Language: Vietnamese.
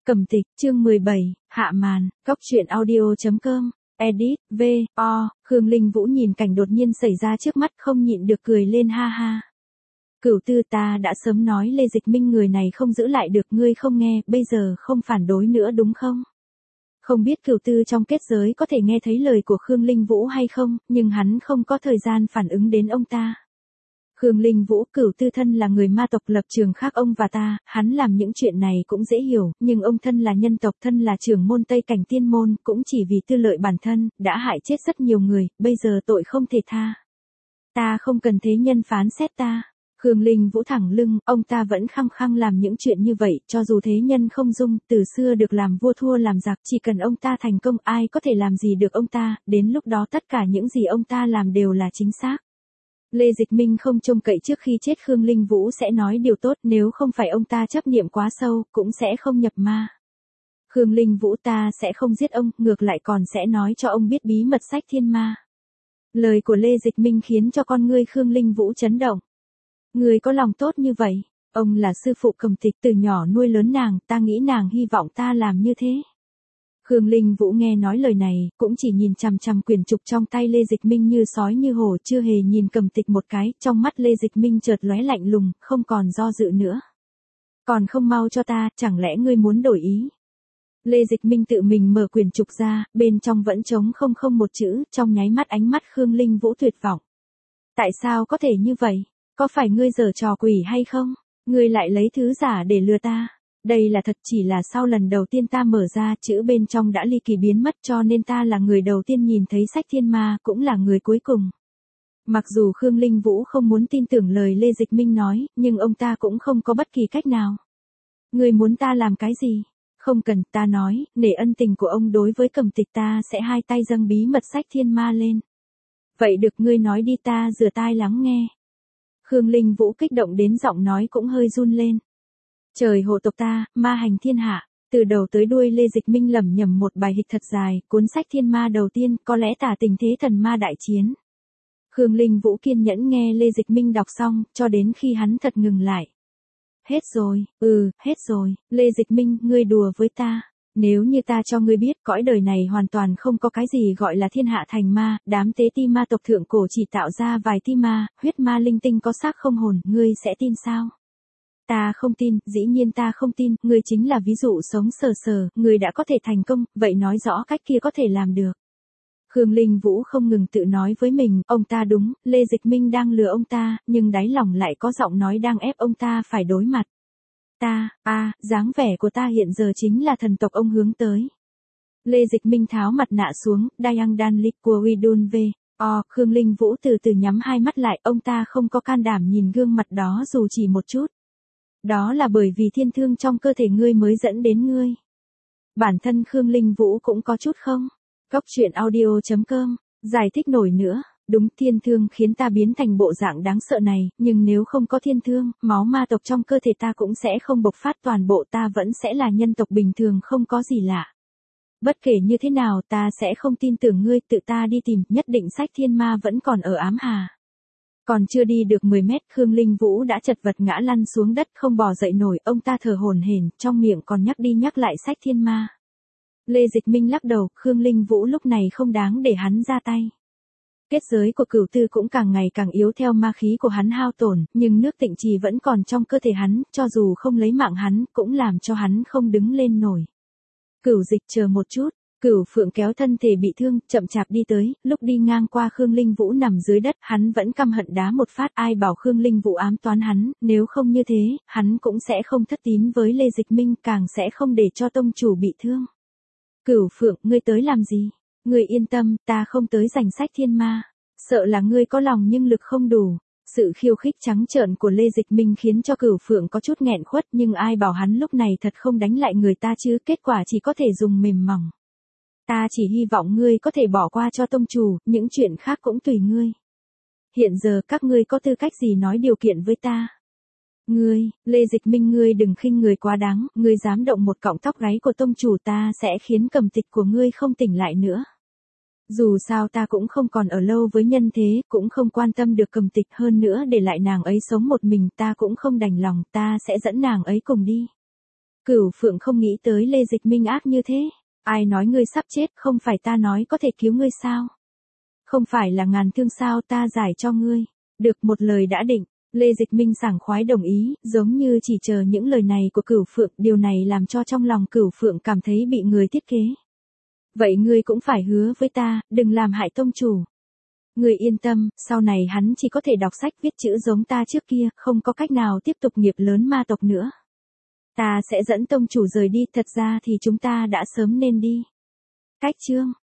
Cầm Tịch, chương 17, hạ màn, góc truyện audio.com, edit, Khương Linh Vũ nhìn cảnh đột nhiên xảy ra trước mắt không nhịn được cười lên ha ha. Cửu Tư, ta đã sớm nói Lê Dịch Minh người này không giữ lại được, ngươi không nghe, bây giờ không phản đối nữa đúng không? Không biết Cửu Tư trong kết giới có thể nghe thấy lời của Khương Linh Vũ hay không, nhưng hắn không có thời gian phản ứng đến ông ta. Khương Linh Vũ, Cửu Tư thân là người ma tộc lập trường khác ông và ta, hắn làm những chuyện này cũng dễ hiểu, nhưng ông thân là nhân tộc, thân là trưởng môn Tây Cảnh Tiên Môn, cũng chỉ vì tư lợi bản thân, đã hại chết rất nhiều người, bây giờ tội không thể tha. Ta không cần thế nhân phán xét ta. Khương Linh Vũ thẳng lưng, ông ta vẫn khăng khăng làm những chuyện như vậy, cho dù thế nhân không dung, từ xưa được làm vua thua làm giặc, chỉ cần ông ta thành công ai có thể làm gì được ông ta, đến lúc đó tất cả những gì ông ta làm đều là chính xác. Lê Dịch Minh không trông cậy trước khi chết Khương Linh Vũ sẽ nói điều tốt, nếu không phải ông ta chấp niệm quá sâu, cũng sẽ không nhập ma. Khương Linh Vũ, ta sẽ không giết ông, ngược lại còn sẽ nói cho ông biết bí mật sách thiên ma. Lời của Lê Dịch Minh khiến cho con ngươi Khương Linh Vũ chấn động. Người có lòng tốt như vậy, ông là sư phụ Cầm Tịch từ nhỏ nuôi lớn nàng, ta nghĩ nàng hy vọng ta làm như thế. Khương Linh Vũ nghe nói lời này, cũng chỉ nhìn chằm chằm quyển trục trong tay Lê Dịch Minh như sói như hổ, chưa hề nhìn Cầm Tịch một cái, trong mắt Lê Dịch Minh chợt lóe lạnh lùng, không còn do dự nữa. Còn không mau cho ta, chẳng lẽ ngươi muốn đổi ý? Lê Dịch Minh tự mình mở quyển trục ra, bên trong vẫn trống không một chữ, trong nháy mắt ánh mắt Khương Linh Vũ tuyệt vọng. Tại sao có thể như vậy? Có phải ngươi giở trò quỷ hay không? Ngươi lại lấy thứ giả để lừa ta? Đây là thật, chỉ là sau lần đầu tiên ta mở ra, chữ bên trong đã ly kỳ biến mất, cho nên ta là người đầu tiên nhìn thấy sách thiên ma, cũng là người cuối cùng. Mặc dù Khương Linh Vũ không muốn tin tưởng lời Lê Dịch Minh nói, nhưng ông ta cũng không có bất kỳ cách nào. Ngươi muốn ta làm cái gì? Không cần, ta nói, nể ân tình của ông đối với Cầm Tịch, ta sẽ hai tay dâng bí mật sách thiên ma lên. Vậy được, ngươi nói đi, ta rửa tai lắng nghe. Khương Linh Vũ kích động đến giọng nói cũng hơi run lên. Trời hộ tộc ta, ma hành thiên hạ. Từ đầu tới đuôi Lê Dịch Minh lẩm nhẩm một bài hịch thật dài, cuốn sách thiên ma đầu tiên, có lẽ tả tình thế thần ma đại chiến. Khương Linh Vũ kiên nhẫn nghe Lê Dịch Minh đọc xong, cho đến khi hắn thật ngừng lại. Hết rồi, hết rồi, Lê Dịch Minh, ngươi đùa với ta. Nếu như ta cho ngươi biết, cõi đời này hoàn toàn không có cái gì gọi là thiên hạ thành ma, đám tế ti ma tộc thượng cổ chỉ tạo ra vài ti ma, huyết ma linh tinh có xác không hồn, ngươi sẽ tin sao? Ta không tin, dĩ nhiên ta không tin, ngươi chính là ví dụ sống sờ sờ, ngươi đã có thể thành công, vậy nói rõ cách kia có thể làm được. Khương Linh Vũ không ngừng tự nói với mình, ông ta đúng, Lê Dịch Minh đang lừa ông ta, nhưng đáy lòng lại có giọng nói đang ép ông ta phải đối mặt. Dáng vẻ của ta hiện giờ chính là thần tộc ông hướng tới. Lê Dịch Minh tháo mặt nạ xuống, Dayang Dan Lik của Widun V. Khương Linh Vũ từ từ nhắm hai mắt lại, ông ta không có can đảm nhìn gương mặt đó dù chỉ một chút. Đó là bởi vì thiên thương trong cơ thể ngươi mới dẫn đến ngươi. Bản thân Khương Linh Vũ cũng có chút không? Góc truyện audio.com, giải thích nổi nữa. Đúng, thiên thương khiến ta biến thành bộ dạng đáng sợ này, nhưng nếu không có thiên thương, máu ma tộc trong cơ thể ta cũng sẽ không bộc phát, toàn bộ ta vẫn sẽ là nhân tộc bình thường, không có gì lạ. Bất kể như thế nào, ta sẽ không tin tưởng ngươi, tự ta đi tìm, nhất định sách thiên ma vẫn còn ở Ám Hà. Còn chưa đi được 10 mét, Khương Linh Vũ đã chật vật ngã lăn xuống đất không bò dậy nổi, ông ta thở hổn hển, trong miệng còn nhắc đi nhắc lại sách thiên ma. Lê Dịch Minh lắc đầu, Khương Linh Vũ lúc này không đáng để hắn ra tay. Kết giới của Cửu Tư cũng càng ngày càng yếu theo ma khí của hắn hao tổn, nhưng nước tịnh trì vẫn còn trong cơ thể hắn, cho dù không lấy mạng hắn, cũng làm cho hắn không đứng lên nổi. Cửu Dịch, chờ một chút. Cửu Phượng kéo thân thể bị thương, chậm chạp đi tới, lúc đi ngang qua Khương Linh Vũ nằm dưới đất, hắn vẫn căm hận đá một phát, ai bảo Khương Linh Vũ ám toán hắn, nếu không như thế, hắn cũng sẽ không thất tín với Lê Dịch Minh, càng sẽ không để cho tông chủ bị thương. Cửu Phượng, ngươi tới làm gì? Ngươi yên tâm, ta không tới giành sách thiên ma. Sợ là ngươi có lòng nhưng lực không đủ. Sự khiêu khích trắng trợn của Lê Dịch Minh khiến cho Cửu Phượng có chút nghẹn khuất, nhưng ai bảo hắn lúc này thật không đánh lại người ta chứ, kết quả chỉ có thể dùng mềm mỏng. Ta chỉ hy vọng ngươi có thể bỏ qua cho tông chủ, những chuyện khác cũng tùy ngươi. Hiện giờ các ngươi có tư cách gì nói điều kiện với ta? Ngươi, Lê Dịch Minh, ngươi đừng khinh người quá đáng, ngươi dám động một cọng tóc gáy của tông chủ, ta sẽ khiến Cầm Tịch của ngươi không tỉnh lại nữa. Dù sao ta cũng không còn ở lâu với nhân thế, cũng không quan tâm được Cầm Tịch, hơn nữa để lại nàng ấy sống một mình ta cũng không đành lòng, ta sẽ dẫn nàng ấy cùng đi. Cửu Phượng không nghĩ tới Lê Dịch Minh ác như thế. Ai nói ngươi sắp chết, không phải ta nói có thể cứu ngươi sao? Không phải là ngàn thương sao, ta giải cho ngươi. Được, một lời đã định. Lê Dịch Minh sảng khoái đồng ý, giống như chỉ chờ những lời này của Cửu Phượng, điều này làm cho trong lòng Cửu Phượng cảm thấy bị người thiết kế. Vậy ngươi cũng phải hứa với ta, đừng làm hại tông chủ. Ngươi yên tâm, sau này hắn chỉ có thể đọc sách viết chữ giống ta trước kia, không có cách nào tiếp tục nghiệp lớn ma tộc nữa. Ta sẽ dẫn tông chủ rời đi, thật ra thì chúng ta đã sớm nên đi. Cách chương